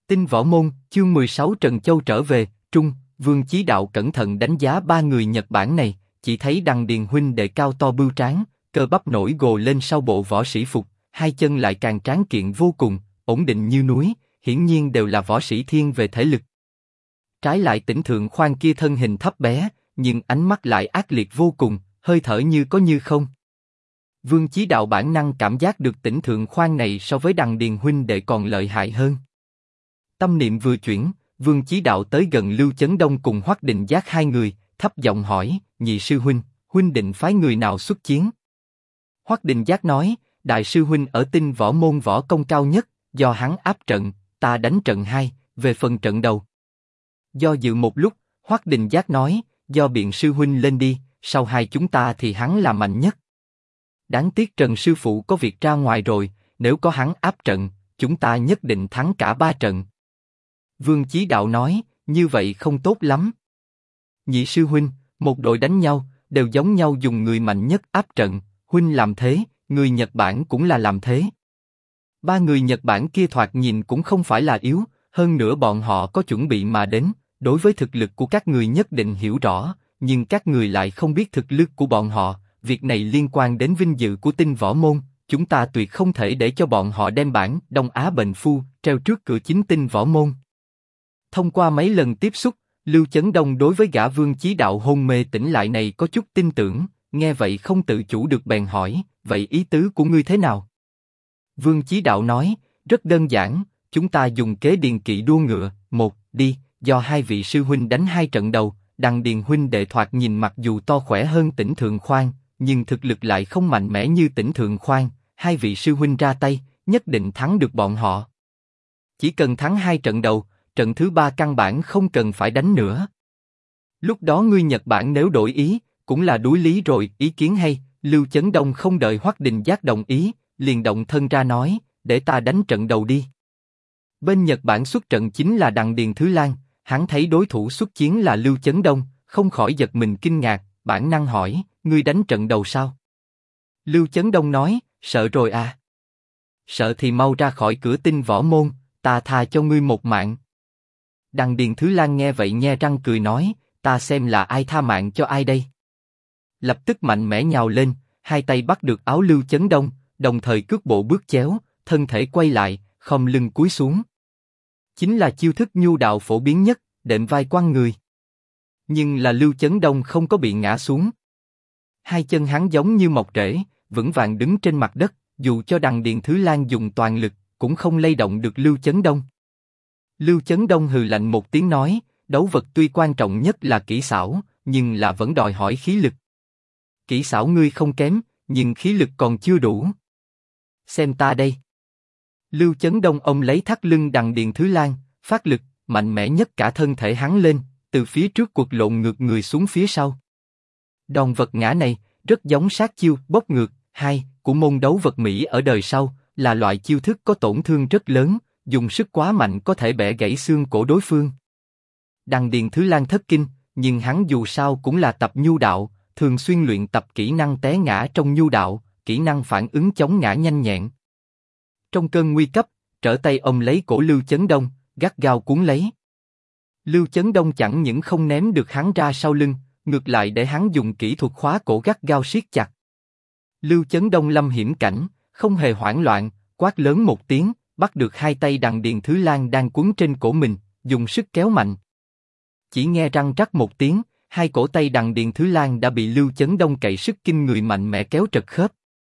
Tinh Võ Môn, chương 16 Trần Châu trở về, Trung, Vương Chí Đạo cẩn thận đánh giá ba người Nhật Bản này, chỉ thấy Đằng Điền huynh đệ cao to bưu tráng, cơ bắp nổi gồ lên sau bộ võ sĩ phục, hai chân lại càng tráng kiện vô cùng, ổn định như núi, hiển nhiên đều là võ sĩ thiên về thể lực. Trái lại Tỉnh Thượng Khoan kia thân hình thấp bé, nhưng ánh mắt lại ác liệt vô cùng, hơi thở như có như không. Vương Chí Đạo bản năng cảm giác được Tỉnh Thượng Khoan này so với Đằng Điền huynh đệ còn lợi hại hơn. Tâm niệm vừa chuyển, Vương Chí Đạo tới gần Lưu Chấn Đông cùng Hoắc Định Giác hai người, thấp giọng hỏi: Nhị sư huynh, huynh định phái người nào xuất chiến? Hoắc Định Giác nói: Đại sư huynh ở Tinh Võ Môn võ công cao nhất, do hắn áp trận, ta đánh trận hai. Về phần trận đầu, do dự một lúc, Hoắc Định Giác nói: Do Biện sư huynh lên đi, sau hai chúng ta thì hắn là mạnh nhất. Đáng tiếc Trần sư phụ có việc ra ngoài rồi, nếu có hắn áp trận, chúng ta nhất định thắng cả ba trận. Vương Chí Đạo nói: Như vậy không tốt lắm. Nhị sư huynh, một đội đánh nhau, đều giống nhau dùng người mạnh nhất áp trận, huynh làm thế, người Nhật Bản cũng là làm thế. Ba người Nhật Bản kia thoạt nhìn cũng không phải là yếu, hơn nữa bọn họ có chuẩn bị mà đến, đối với thực lực của các người nhất định hiểu rõ, nhưng các người lại không biết thực lực của bọn họ, việc này liên quan đến vinh dự của Tinh Võ Môn, chúng ta tuyệt không thể để cho bọn họ đem bản Đông Á bệnh phu treo trước cửa chính Tinh Võ Môn. Thông qua mấy lần tiếp xúc, Lưu Chấn Đông đối với gã Vương Chí Đạo hôn mê tỉnh lại này có chút tin tưởng, nghe vậy không tự chủ được bèn hỏi: Vậy ý tứ của ngươi thế nào? Vương Chí Đạo nói: Rất đơn giản, chúng ta dùng kế điền kỵ đua ngựa, một đi, do hai vị sư huynh đánh hai trận đầu. Đằng Điền huynh đệ thoạt nhìn mặc dù to khỏe hơn Tỉnh Thượng Khoan, nhưng thực lực lại không mạnh mẽ như Tỉnh Thượng Khoan. Hai vị sư huynh ra tay, nhất định thắng được bọn họ. Chỉ cần thắng hai trận đầu, trận thứ ba căn bản không cần phải đánh nữa. Lúc đó ngươi Nhật Bản nếu đổi ý, cũng là đối lý rồi. Ý kiến hay. Lưu Chấn Đông không đợi Hoắc Định Giác đồng ý, liền động thân ra nói: Để ta đánh trận đầu đi. Bên Nhật Bản xuất trận chính là Đằng Điền Thứ Lang, hắn thấy đối thủ xuất chiến là Lưu Chấn Đông, không khỏi giật mình kinh ngạc, bản năng hỏi: Ngươi đánh trận đầu sao? Lưu Chấn Đông nói: Sợ rồi à. Sợ thì mau ra khỏi cửa Tinh Võ Môn, ta tha cho ngươi một mạng. Đằng Điền Thứ Lang nghe vậy nhe răng cười nói: Ta xem là ai tha mạng cho ai đây? Lập tức mạnh mẽ nhào lên, hai tay bắt được áo Lưu Chấn Đông, đồng thời cước bộ bước chéo, thân thể quay lại, khom lưng cúi xuống. Chính là chiêu thức nhu đạo phổ biến nhất, đệm vai quăng người. Nhưng là Lưu Chấn Đông không có bị ngã xuống. Hai chân hắn giống như mọc rễ, vững vàng đứng trên mặt đất, dù cho Đằng Điền Thứ Lang dùng toàn lực, cũng không lay động được Lưu Chấn Đông. Lưu Chấn Đông hừ lạnh một tiếng nói: Đấu vật tuy quan trọng nhất là kỹ xảo, nhưng là vẫn đòi hỏi khí lực. Kỹ xảo ngươi không kém, nhưng khí lực còn chưa đủ. Xem ta đây. Lưu Chấn Đông ông lấy thắt lưng Đằng Điền Thứ Lang, phát lực, mạnh mẽ nhất cả thân thể hắn lên, từ phía trước quật lộn ngược người xuống phía sau. Đòn vật ngã này rất giống sát chiêu bốc ngược hai của môn đấu vật Mỹ ở đời sau, là loại chiêu thức có tổn thương rất lớn, dùng sức quá mạnh có thể bẻ gãy xương cổ đối phương. Đằng Điền Thứ Lang thất kinh, nhưng hắn dù sao cũng là tập nhu đạo, thường xuyên luyện tập kỹ năng té ngã trong nhu đạo, kỹ năng phản ứng chống ngã nhanh nhẹn. Trong cơn nguy cấp, trở tay ôm lấy cổ Lưu Chấn Đông, gắt gao cuốn lấy. Lưu Chấn Đông chẳng những không ném được hắn ra sau lưng, ngược lại để hắn dùng kỹ thuật khóa cổ gắt gao siết chặt. Lưu Chấn Đông lâm hiểm cảnh, không hề hoảng loạn, quát lớn một tiếng, bắt được hai tay Đằng Điền Thứ Lang đang quấn trên cổ mình, dùng sức kéo mạnh. Chỉ nghe răng rắc một tiếng, hai cổ tay Đằng Điền Thứ Lang đã bị Lưu Chấn Đông cậy sức kinh người mạnh mẽ kéo trật khớp.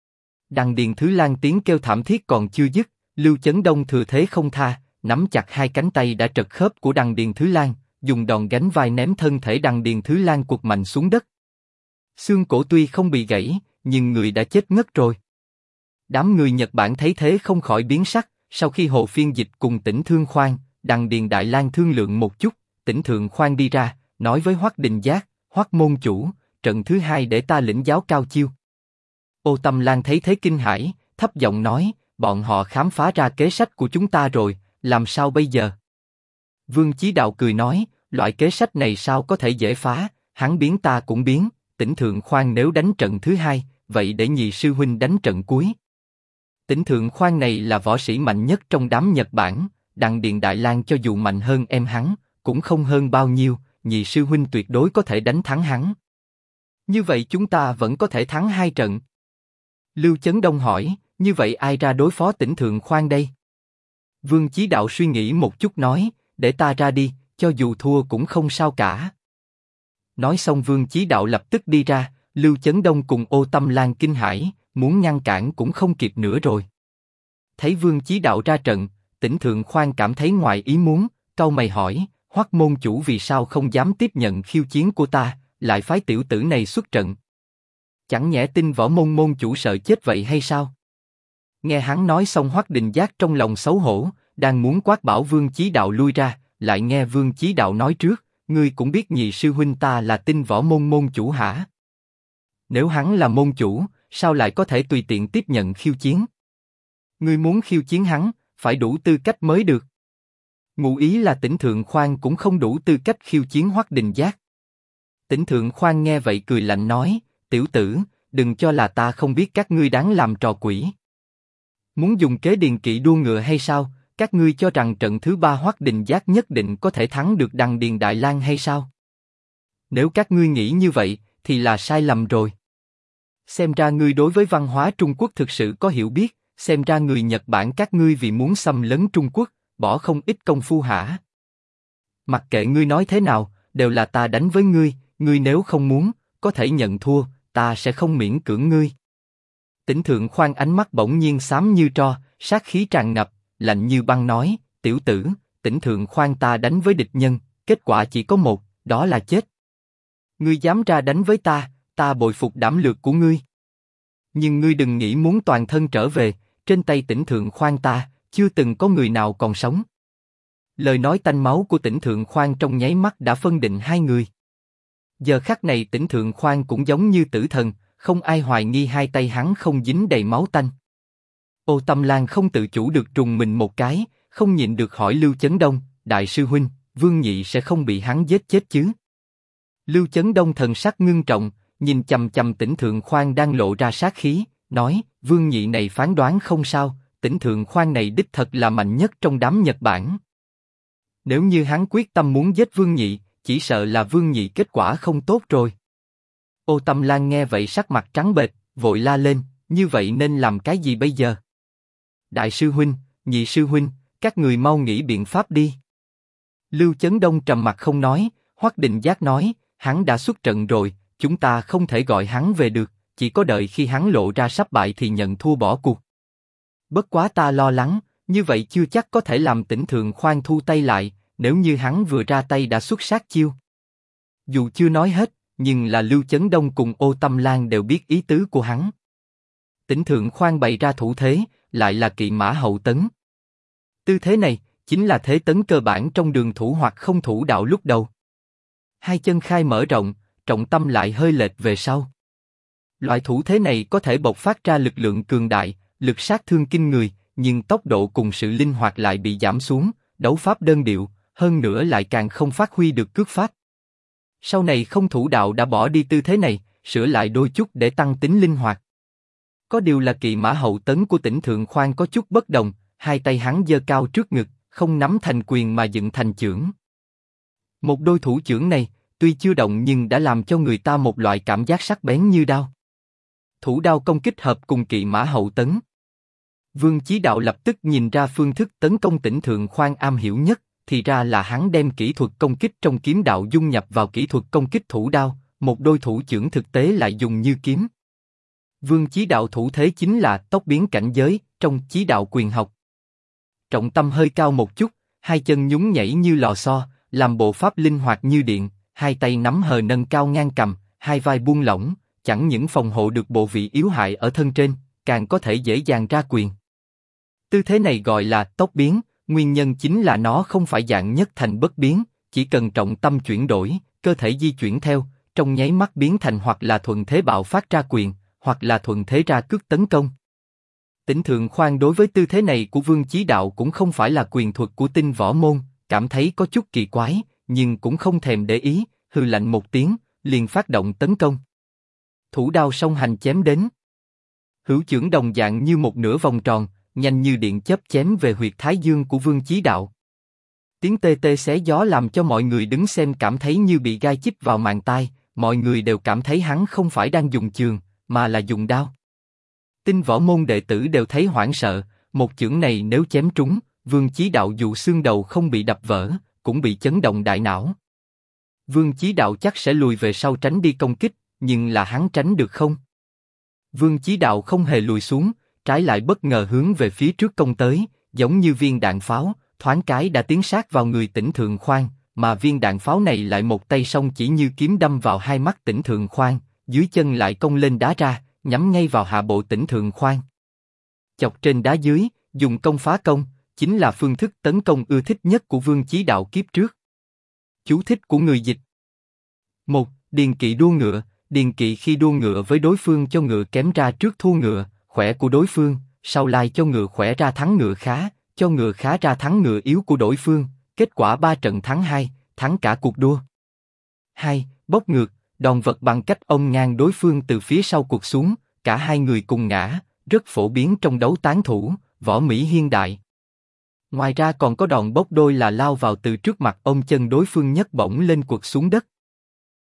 Đằng Điền Thứ Lang tiếng kêu thảm thiết còn chưa dứt, Lưu Chấn Đông thừa thế không tha, nắm chặt hai cánh tay đã trật khớp của Đằng Điền Thứ Lang, dùng đòn gánh vai ném thân thể Đằng Điền Thứ Lang quật mạnh xuống đất. Xương cổ tuy không bị gãy, nhưng người đã chết ngất rồi. Đám người Nhật Bản thấy thế không khỏi biến sắc. Sau khi Hồ Phiên Dịch cùng Tỉnh Thương Khoan, Đằng Điền Đại Lang thương lượng một chút, Tỉnh Thượng Khoan đi ra, nói với Hoắc Định Giác: Hoắc môn chủ, trận thứ hai để ta lĩnh giáo cao chiêu. Ô Tâm Lan thấy thế kinh hãi, thấp giọng nói: Bọn họ khám phá ra kế sách của chúng ta rồi, làm sao bây giờ? Vương Chí Đạo cười nói: Loại kế sách này sao có thể dễ phá, hắn biến ta cũng biến. Tỉnh Thượng Khoan nếu đánh trận thứ hai, vậy để nhị sư huynh đánh trận cuối. Tỉnh Thượng Khoan này là võ sĩ mạnh nhất trong đám Nhật Bản, Đằng Điền Đại Lang cho dù mạnh hơn em hắn, cũng không hơn bao nhiêu, nhị sư huynh tuyệt đối có thể đánh thắng hắn. Như vậy chúng ta vẫn có thể thắng 2 trận. Lưu Chấn Đông hỏi, như vậy ai ra đối phó Tỉnh Thượng Khoan đây? Vương Chí Đạo suy nghĩ một chút nói, để ta ra đi, cho dù thua cũng không sao cả. Nói xong Vương Chí Đạo lập tức đi ra, Lưu Chấn Đông cùng Ô Tâm Lan kinh hãi, muốn ngăn cản cũng không kịp nữa rồi. Thấy Vương Chí Đạo ra trận, Tỉnh Thượng Khoan cảm thấy ngoài ý muốn, cau mày hỏi, Hoắc môn chủ vì sao không dám tiếp nhận khiêu chiến của ta, lại phái tiểu tử này xuất trận? Chẳng nhẽ tin Võ Môn môn chủ sợ chết vậy hay sao? Nghe hắn nói xong Hoắc Đình Giác trong lòng xấu hổ, đang muốn quát bảo Vương Chí Đạo lui ra, lại nghe Vương Chí Đạo nói trước, ngươi cũng biết nhị sư huynh ta là tin Võ Môn môn chủ hả? Nếu hắn là môn chủ, sao lại có thể tùy tiện tiếp nhận khiêu chiến? Ngươi muốn khiêu chiến hắn, phải đủ tư cách mới được. Ngụ ý là Tỉnh Thượng Khoan cũng không đủ tư cách khiêu chiến Hoắc Đình Giác. Tỉnh Thượng Khoan nghe vậy cười lạnh nói, tiểu tử, đừng cho là ta không biết các ngươi đáng làm trò quỷ. Muốn dùng kế điền kỵ đua ngựa hay sao? Các ngươi cho rằng trận thứ 3 Hoắc Đình Giác nhất định có thể thắng được Đằng Điền Đại Lang hay sao? Nếu các ngươi nghĩ như vậy, thì là sai lầm rồi. Xem ra ngươi đối với văn hóa Trung Quốc thực sự có hiểu biết, xem ra người Nhật Bản các ngươi vì muốn xâm lấn Trung Quốc, bỏ không ít công phu hả? Mặc kệ ngươi nói thế nào, đều là ta đánh với ngươi, ngươi nếu không muốn, có thể nhận thua, ta sẽ không miễn cưỡng ngươi. Tỉnh Thượng Khoan ánh mắt bỗng nhiên xám như tro, sát khí tràn ngập, lạnh như băng nói, tiểu tử, Tỉnh Thượng Khoan ta đánh với địch nhân, kết quả chỉ có một, đó là chết. Ngươi dám ra đánh với ta bội phục đảm lược của ngươi. Nhưng ngươi đừng nghĩ muốn toàn thân trở về, trên tay Tỉnh Thượng Khoan ta, chưa từng có người nào còn sống. Lời nói tanh máu của Tỉnh Thượng Khoan trong nháy mắt đã phân định hai người. Giờ khắc này Tỉnh Thượng Khoan cũng giống như tử thần, không ai hoài nghi hai tay hắn không dính đầy máu tanh. Ô Tâm Lan không tự chủ được trùng mình một cái, không nhịn được hỏi Lưu Chấn Đông, đại sư huynh, Vương Nhị sẽ không bị hắn giết chết chứ? Lưu Chấn Đông thần sắc ngưng trọng, nhìn chằm chằm Tỉnh Thượng Khoan đang lộ ra sát khí, nói, Vương Nhị này phán đoán không sao, Tỉnh Thượng Khoan này đích thật là mạnh nhất trong đám Nhật Bản. Nếu như hắn quyết tâm muốn giết Vương Nhị, chỉ sợ là Vương Nhị kết quả không tốt rồi. Ô Tâm Lan nghe vậy sắc mặt trắng bệch, vội la lên, như vậy nên làm cái gì bây giờ? Đại sư huynh, nhị sư huynh, các người mau nghĩ biện pháp đi. Lưu Chấn Đông trầm mặt không nói, Hoắc Đình Giác nói, hắn đã xuất trận rồi, chúng ta không thể gọi hắn về được, chỉ có đợi khi hắn lộ ra sắp bại thì nhận thua bỏ cuộc. Bất quá ta lo lắng, như vậy chưa chắc có thể làm Tỉnh Thượng Khoan thu tay lại, nếu như hắn vừa ra tay đã xuất sát chiêu. Dù chưa nói hết, nhưng là Lưu Chấn Đông cùng Ô Tâm Lan đều biết ý tứ của hắn. Tỉnh Thượng Khoan bày ra thủ thế, lại là kỵ mã hậu tấn. Tư thế này, chính là thế tấn cơ bản trong đường thủ hoặc không thủ đạo lúc đầu. Hai chân khai mở rộng, trọng tâm lại hơi lệch về sau. Loại thủ thế này có thể bộc phát ra lực lượng cường đại, lực sát thương kinh người, nhưng tốc độ cùng sự linh hoạt lại bị giảm xuống, đấu pháp đơn điệu, hơn nữa lại càng không phát huy được cước pháp. Sau này không thủ đạo đã bỏ đi tư thế này, sửa lại đôi chút để tăng tính linh hoạt. Có điều là kỵ mã hậu tấn của Tỉnh Thượng Khoan có chút bất đồng, hai tay hắn giơ cao trước ngực, không nắm thành quyền mà dựng thành chưởng. Một đôi thủ chưởng này, tuy chưa động nhưng đã làm cho người ta một loại cảm giác sắc bén như đao. Thủ đao công kích hợp cùng kỵ mã hậu tấn. Vương Chí Đạo lập tức nhìn ra phương thức tấn công Tỉnh Thượng Khoan am hiểu nhất, thì ra là hắn đem kỹ thuật công kích trong kiếm đạo dung nhập vào kỹ thuật công kích thủ đao, một đôi thủ chưởng thực tế lại dùng như kiếm. Vương Chí Đạo thủ thế chính là tốc biến cảnh giới trong Chí Đạo quyền học. Trọng tâm hơi cao một chút, hai chân nhún nhảy như lò xo, làm bộ pháp linh hoạt như điện, hai tay nắm hờ nâng cao ngang cằm, hai vai buông lỏng, chẳng những phòng hộ được bộ vị yếu hại ở thân trên, càng có thể dễ dàng ra quyền. Tư thế này gọi là tốc biến, nguyên nhân chính là nó không phải dạng nhất thành bất biến, chỉ cần trọng tâm chuyển đổi, cơ thể di chuyển theo, trong nháy mắt biến thành hoặc là thuận thế bạo phát ra quyền, hoặc là thuận thế ra cước tấn công. Tỉnh Thượng Khoan đối với tư thế này của Vương Chí Đạo cũng không phải là quyền thuật của tinh võ môn, cảm thấy có chút kỳ quái, nhưng cũng không thèm để ý, hừ lạnh một tiếng, liền phát động tấn công. Thủ đao song hành chém đến. Hữu chưởng đồng dạng như một nửa vòng tròn, nhanh như điện chớp chém về huyệt thái dương của Vương Chí Đạo. Tiếng tê tê xé gió làm cho mọi người đứng xem cảm thấy như bị gai chích vào màng tai, mọi người đều cảm thấy hắn không phải đang dùng chườm, mà là dùng đao. Tinh võ môn đệ tử đều thấy hoảng sợ, một chưởng này nếu chém trúng, Vương Chí Đạo dù xương đầu không bị đập vỡ, cũng bị chấn động đại não. Vương Chí Đạo chắc sẽ lùi về sau tránh đi công kích, nhưng là hắn tránh được không? Vương Chí Đạo không hề lùi xuống, trái lại bất ngờ hướng về phía trước công tới, giống như viên đạn pháo, thoáng cái đã tiến sát vào người Tỉnh Thượng Khoan, mà viên đạn pháo này lại một tay song chỉ như kiếm đâm vào hai mắt Tỉnh Thượng Khoan, dưới chân lại cong lên đá ra, nhắm ngay vào hạ bộ Tỉnh Thượng Khoan. Chọc trên đá dưới, dùng công phá công, chính là phương thức tấn công ưa thích nhất của Vương Chí Đạo kiếp trước. Chú thích của người dịch. 1. Điền kỵ đua ngựa. Điền kỵ khi đua ngựa với đối phương cho ngựa kém ra trước thua ngựa, khỏe của đối phương, sau lai cho ngựa khỏe ra thắng ngựa khá, cho ngựa khá ra thắng ngựa yếu của đối phương, kết quả 3 trận thắng 2, thắng cả cuộc đua. 2. Bốc ngược, đòn vật bằng cách ôm ngang đối phương từ phía sau cuộc xuống, cả hai người cùng ngã, rất phổ biến trong đấu tán thủ, võ Mỹ hiện đại. Ngoài ra còn có đòn bốc đôi là lao vào từ trước mặt ôm chân đối phương nhấc bổng lên quật xuống đất.